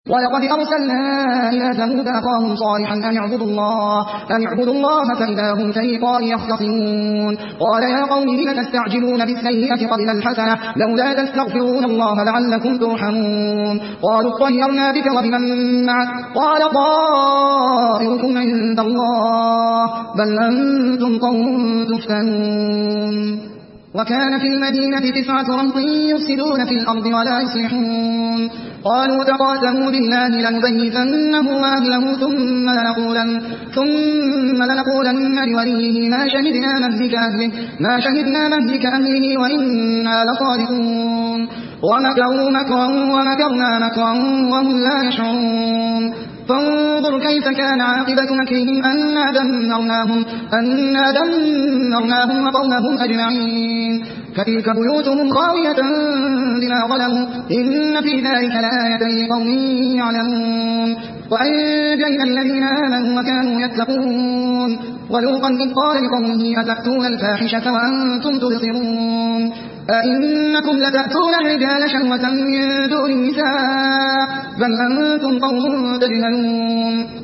ولقد أرسلنا إلى ثمود أخاهم صالحا أن اعبدوا الله فإذا هم فريقان يختصمون. قال يا قوم لم تستعجلون بالسيئة قبل الحسنة لولا تستغفرون الله لعلكم ترحمون. قالوا اطيرنا بك وبمن معك قال طائركم عند الله بل أنتم قوم تفتنون. وكان في المدينة 9 رهط يفسدون في الأرض ولا يصلحون. قالوا تقاسموا بالله لنبيتنه وأهله ثم لنقولن لوليه ما شهدنا مهلك أهله وإنا لصادقون. ومكروا مكرا ومكرنا مكرا وهم لا يشعرون. فانظر كيف كان عاقبة مكرهم أنا دمرناهم وقومهم أجمعين. فتلك بيوتهم خاوية بما ظلموا إن في ذلك لآية لقوم يعلمون. وأنجينا الذين آمنوا وكانوا يتقون. ولوطا إذ قال لقومه أتأتون الفاحشة وأنتم تبصرون أئنكم لتأتون الرجال شهوة من دون النساء بل أنتم قوم تجهلون.